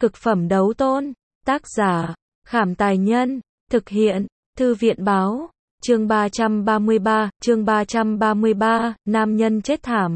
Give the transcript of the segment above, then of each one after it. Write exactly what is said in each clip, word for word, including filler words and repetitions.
Cực phẩm đấu tôn. Tác giả, Khảm Tài Nhân. Thực hiện, Thư viện Báo. Chương ba trăm ba mươi ba, chương ba trăm ba mươi ba, nam nhân chết thảm.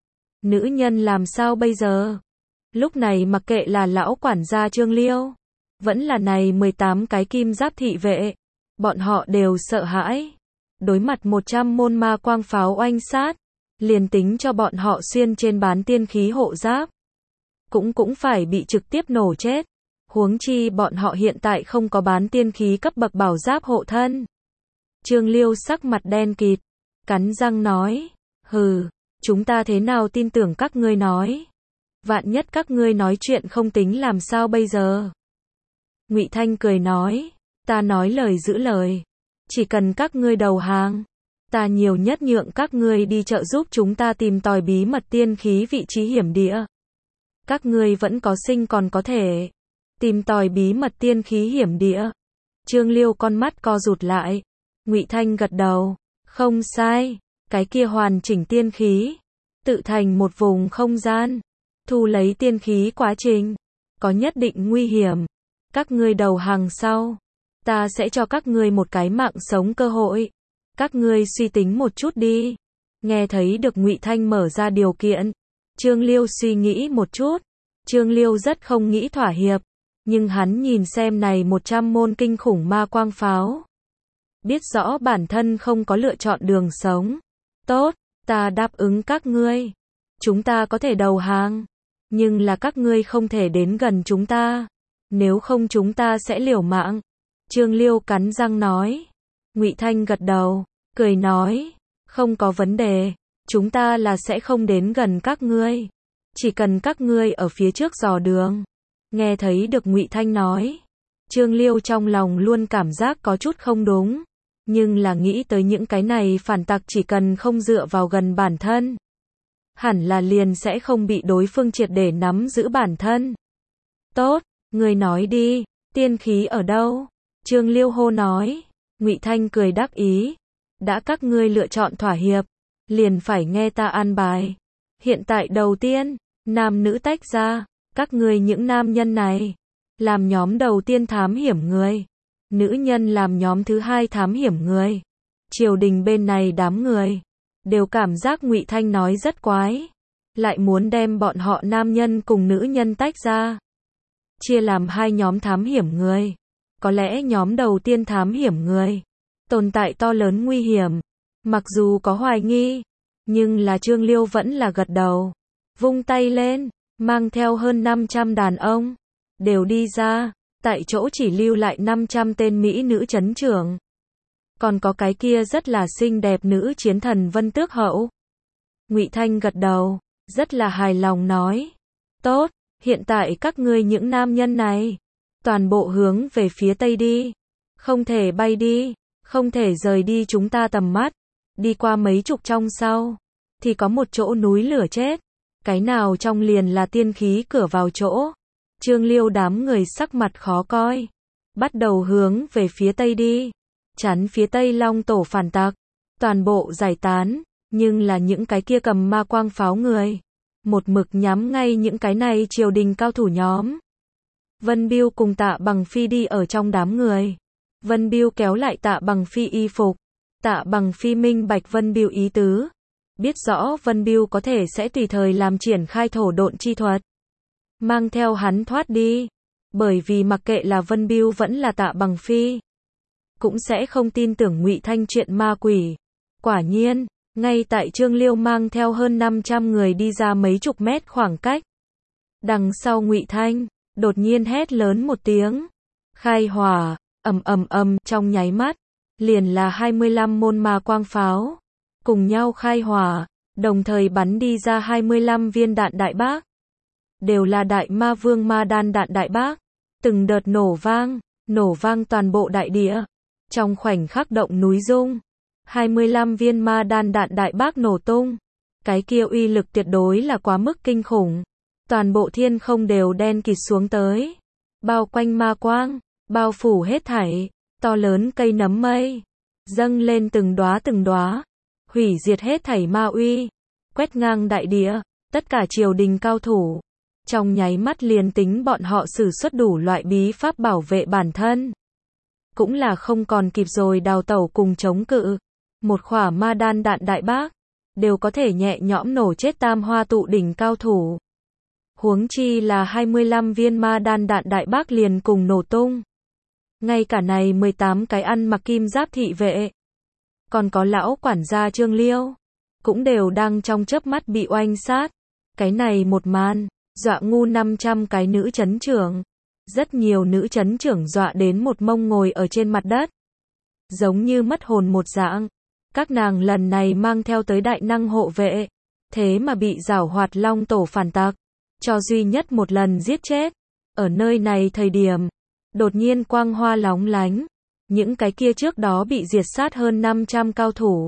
Nữ nhân làm sao bây giờ? Lúc này mặc kệ là lão quản gia Trương Liêu, vẫn là này mười tám cái kim giáp thị vệ, bọn họ đều sợ hãi. Đối mặt một trăm môn ma quang pháo oanh sát, liền tính cho bọn họ xuyên trên bán tiên khí hộ giáp, cũng cũng phải bị trực tiếp nổ chết. Huống chi bọn họ hiện tại không có bán tiên khí cấp bậc bảo giáp hộ thân. Trương Liêu sắc mặt đen kịt, cắn răng nói, hừ, chúng ta thế nào tin tưởng các ngươi nói? Vạn nhất các ngươi nói chuyện không tính làm sao bây giờ? Ngụy Thanh cười nói, ta nói lời giữ lời, chỉ cần các ngươi đầu hàng, ta nhiều nhất nhượng các ngươi đi trợ giúp chúng ta tìm tòi bí mật tiên khí vị trí hiểm địa. Các ngươi vẫn có sinh còn có thể tìm tòi bí mật tiên khí hiểm địa. Trương Liêu con mắt co rụt lại. Ngụy Thanh gật đầu, không sai, cái kia hoàn chỉnh tiên khí, tự thành một vùng không gian, thu lấy tiên khí quá trình, có nhất định nguy hiểm. Các ngươi đầu hàng sau, ta sẽ cho các ngươi một cái mạng sống cơ hội. Các ngươi suy tính một chút đi. Nghe thấy được Ngụy Thanh mở ra điều kiện, Trương Liêu suy nghĩ một chút. Trương Liêu rất không nghĩ thỏa hiệp, nhưng hắn nhìn xem này một trăm môn kinh khủng ma quang pháo, biết rõ bản thân không có lựa chọn đường sống. Tốt, ta đáp ứng các ngươi. Chúng ta có thể đầu hàng, nhưng là các ngươi không thể đến gần chúng ta, nếu không chúng ta sẽ liều mạng. Trương Liêu cắn răng nói. Ngụy Thanh gật đầu, cười nói, không có vấn đề, chúng ta là sẽ không đến gần các ngươi, chỉ cần các ngươi ở phía trước dò đường. Nghe thấy được Ngụy Thanh nói, Trương Liêu trong lòng luôn cảm giác có chút không đúng, nhưng là nghĩ tới những cái này phản tặc chỉ cần không dựa vào gần bản thân, hẳn là liền sẽ không bị đối phương triệt để nắm giữ bản thân. Tốt, ngươi nói đi, tiên khí ở đâu? Trương Liêu hô nói. Ngụy Thanh cười đắc ý, đã các ngươi lựa chọn thỏa hiệp, liền phải nghe ta an bài. Hiện tại đầu tiên, nam nữ tách ra, các ngươi những nam nhân này làm nhóm đầu tiên thám hiểm người, nữ nhân làm nhóm thứ hai thám hiểm người. Triều đình bên này đám người đều cảm giác Ngụy Thanh nói rất quái, lại muốn đem bọn họ nam nhân cùng nữ nhân tách ra, chia làm hai nhóm thám hiểm người. Có lẽ nhóm đầu tiên thám hiểm người tồn tại to lớn nguy hiểm, mặc dù có hoài nghi, nhưng là Trương Liêu vẫn là gật đầu, vung tay lên, mang theo hơn năm trăm đàn ông đều đi ra, tại chỗ chỉ lưu lại năm trăm tên mỹ nữ trấn trưởng. Còn có cái kia rất là xinh đẹp nữ chiến thần Vân Tước Hậu. Ngụy Thanh gật đầu, rất là hài lòng nói, tốt, hiện tại các ngươi những nam nhân này toàn bộ hướng về phía tây đi, không thể bay đi, không thể rời đi chúng ta tầm mắt. Đi qua mấy chục trong sau, thì có một chỗ núi lửa chết, cái nào trong liền là tiên khí cửa vào chỗ. Trương Liêu đám người sắc mặt khó coi, bắt đầu hướng về phía tây đi, chắn phía tây Long Tổ phản tặc, toàn bộ giải tán, nhưng là những cái kia cầm ma quang pháo người, một mực nhắm ngay những cái này triều đình cao thủ nhóm. Vân Biêu cùng Tạ Bằng Phi đi ở trong đám người. Vân Biêu kéo lại Tạ Bằng Phi y phục. Tạ Bằng Phi minh bạch Vân Biêu ý tứ, biết rõ Vân Biêu có thể sẽ tùy thời làm triển khai thổ độn chi thuật, mang theo hắn thoát đi, bởi vì mặc kệ là Vân Biêu vẫn là Tạ Bằng Phi, cũng sẽ không tin tưởng Ngụy Thanh chuyện ma quỷ. Quả nhiên, ngay tại Trương Liêu mang theo hơn năm trăm người đi ra mấy chục mét khoảng cách, đằng sau Ngụy Thanh đột nhiên hét lớn một tiếng, khai hỏa, ầm ầm ầm, trong nháy mắt, liền là hai mươi lăm môn ma quang pháo, cùng nhau khai hỏa, đồng thời bắn đi ra hai mươi lăm viên đạn đại bác, đều là đại ma vương ma đan đạn đại bác, từng đợt nổ vang, nổ vang toàn bộ đại địa, trong khoảnh khắc động núi rung, hai mươi lăm viên ma đan đạn đại bác nổ tung, cái kia uy lực tuyệt đối là quá mức kinh khủng. Toàn bộ thiên không đều đen kịt xuống tới, bao quanh ma quang, bao phủ hết thảy, to lớn cây nấm mây, dâng lên từng đóa từng đóa, hủy diệt hết thảy ma uy, quét ngang đại địa, tất cả triều đình cao thủ, Trong nháy mắt liền tính bọn họ sử xuất đủ loại bí pháp bảo vệ bản thân. Cũng là không còn kịp rồi đào tẩu cùng chống cự. Một khỏa ma đan đạn đại bác, đều có thể nhẹ nhõm nổ chết tam hoa tụ đỉnh cao thủ. Huống chi là hai mươi lăm viên ma đan đạn đại bác liền cùng nổ tung. Ngay cả này mười tám cái ăn mặc kim giáp thị vệ. Còn có lão quản gia Trương Liêu. Cũng đều đang trong chớp mắt bị oanh sát. Cái này một màn, dọa ngu năm trăm cái nữ chấn trưởng. Rất nhiều nữ chấn trưởng dọa đến một mông ngồi ở trên mặt đất. Giống như mất hồn một dạng. Các nàng lần này mang theo tới đại năng hộ vệ. Thế mà bị giảo hoạt long tổ phản tặc. Cho duy nhất một lần giết chết. Ở nơi này thời điểm. Đột nhiên quang hoa lóng lánh. Những cái kia trước đó bị diệt sát hơn năm trăm cao thủ.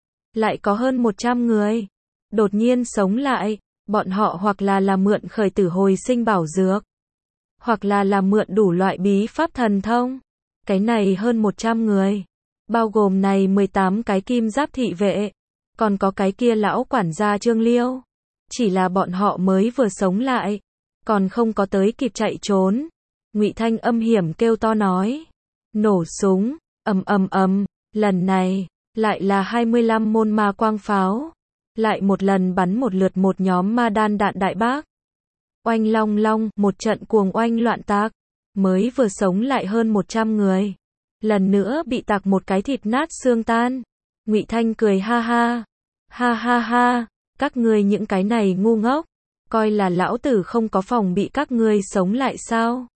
Lại có hơn một trăm người. Đột nhiên sống lại. Bọn họ hoặc là là mượn khởi tử hồi sinh bảo dược. Hoặc là là mượn đủ loại bí pháp thần thông. Cái này hơn một trăm người. Bao gồm này mười tám cái kim giáp thị vệ. Còn có cái kia lão quản gia Trương Liêu. Chỉ là bọn họ mới vừa sống lại. Còn không có tới kịp chạy trốn. Ngụy Thanh âm hiểm kêu to nói. Nổ súng, ầm ầm ầm, lần này, lại là hai mươi lăm môn ma quang pháo. Lại một lần bắn một lượt một nhóm ma đan đạn đại bác. Oanh long long, một trận cuồng oanh loạn tạc. Mới vừa sống lại hơn một trăm người. Lần nữa bị tạc một cái thịt nát xương tan. Ngụy Thanh cười ha ha. Ha ha ha, các ngươi những cái này ngu ngốc. Coi là lão tử không có phòng bị các ngươi sống lại sao?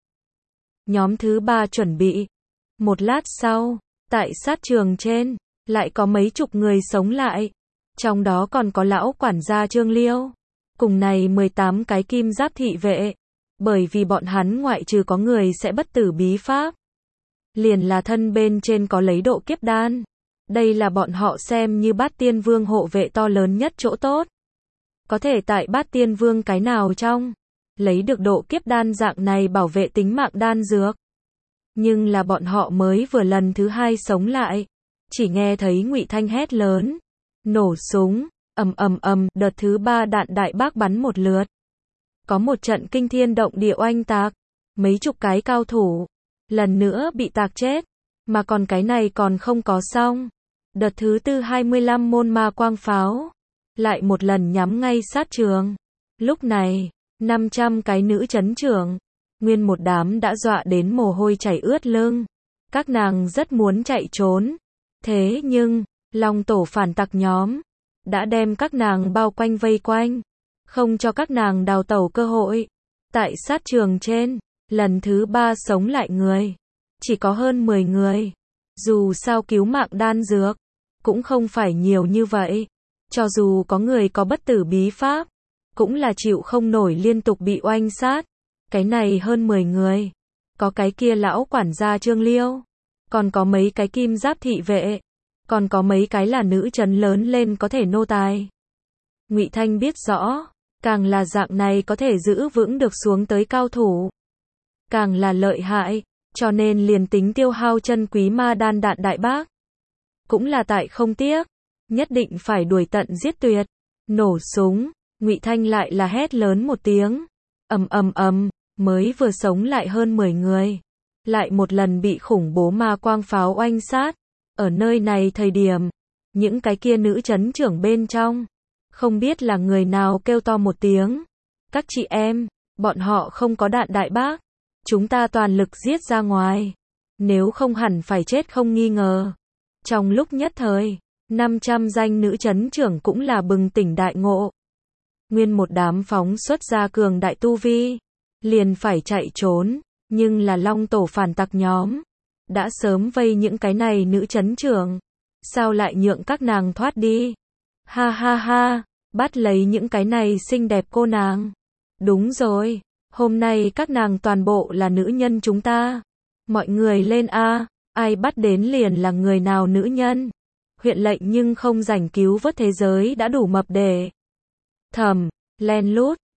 Nhóm thứ ba chuẩn bị. Một lát sau, tại sát trường trên, lại có mấy chục người sống lại. Trong đó còn có lão quản gia Trương Liêu. Cùng này mười tám cái kim giáp thị vệ. Bởi vì bọn hắn ngoại trừ có người sẽ bất tử bí pháp. Liền là thân bên trên có lấy độ kiếp đan. Đây là bọn họ xem như bát tiên vương hộ vệ to lớn nhất chỗ tốt. Có thể tại bát tiên vương cái nào trong. Lấy được độ kiếp đan dạng này bảo vệ tính mạng đan dược. Nhưng là bọn họ mới vừa lần thứ hai sống lại. Chỉ nghe thấy Ngụy Thanh hét lớn. Nổ súng, ầm ầm ầm, đợt thứ ba đạn đại bác bắn một lượt. Có một trận kinh thiên động địa oanh tạc. Mấy chục cái cao thủ. Lần nữa bị tạc chết. Mà còn cái này còn không có xong. Đợt thứ tư hai mươi lăm môn ma quang pháo. Lại một lần nhắm ngay sát trường. Lúc này, năm trăm cái nữ chấn trưởng. Nguyên một đám đã dọa đến mồ hôi chảy ướt lưng. Các nàng rất muốn chạy trốn. Thế nhưng, Long tổ phản tặc nhóm. Đã đem các nàng bao quanh vây quanh. Không cho các nàng đào tẩu cơ hội. Tại sát trường trên, lần thứ ba sống lại người. Chỉ có hơn mười người. Dù sao cứu mạng đan dược. Cũng không phải nhiều như vậy. Cho dù có người có bất tử bí pháp. Cũng là chịu không nổi liên tục bị oanh sát. Cái này hơn mười người. Có cái kia lão quản gia Trương Liêu. Còn có mấy cái kim giáp thị vệ. Còn có mấy cái là nữ chấn lớn lên có thể nô tài. Ngụy Thanh biết rõ. Càng là dạng này có thể giữ vững được xuống tới cao thủ. Càng là lợi hại. Cho nên liền tính tiêu hao chân quý ma đan đạn đại bác. Cũng là tại không tiếc. Nhất định phải đuổi tận giết tuyệt. Nổ súng. Ngụy Thanh lại là hét lớn một tiếng. Ầm ầm ầm, mới vừa sống lại hơn mười người. Lại một lần bị khủng bố ma quang pháo oanh sát. Ở nơi này thời điểm, những cái kia nữ chấn trưởng bên trong. Không biết là người nào kêu to một tiếng. Các chị em, bọn họ không có đạn đại bác. Chúng ta toàn lực giết ra ngoài. Nếu không hẳn phải chết không nghi ngờ. Trong lúc nhất thời, năm trăm danh nữ chấn trưởng cũng là bừng tỉnh đại ngộ. Nguyên một đám phóng xuất ra cường đại tu vi. Liền phải chạy trốn. Nhưng là Long tổ phản tặc nhóm. Đã sớm vây những cái này nữ chấn trưởng. Sao lại nhượng các nàng thoát đi? Ha ha ha. Bắt lấy những cái này xinh đẹp cô nàng. Đúng rồi. Hôm nay các nàng toàn bộ là nữ nhân chúng ta. Mọi người lên a. Ai bắt đến liền là người nào nữ nhân. Huyện lệnh nhưng không rảnh cứu vớt thế giới đã đủ mập để. Thầm, len lút,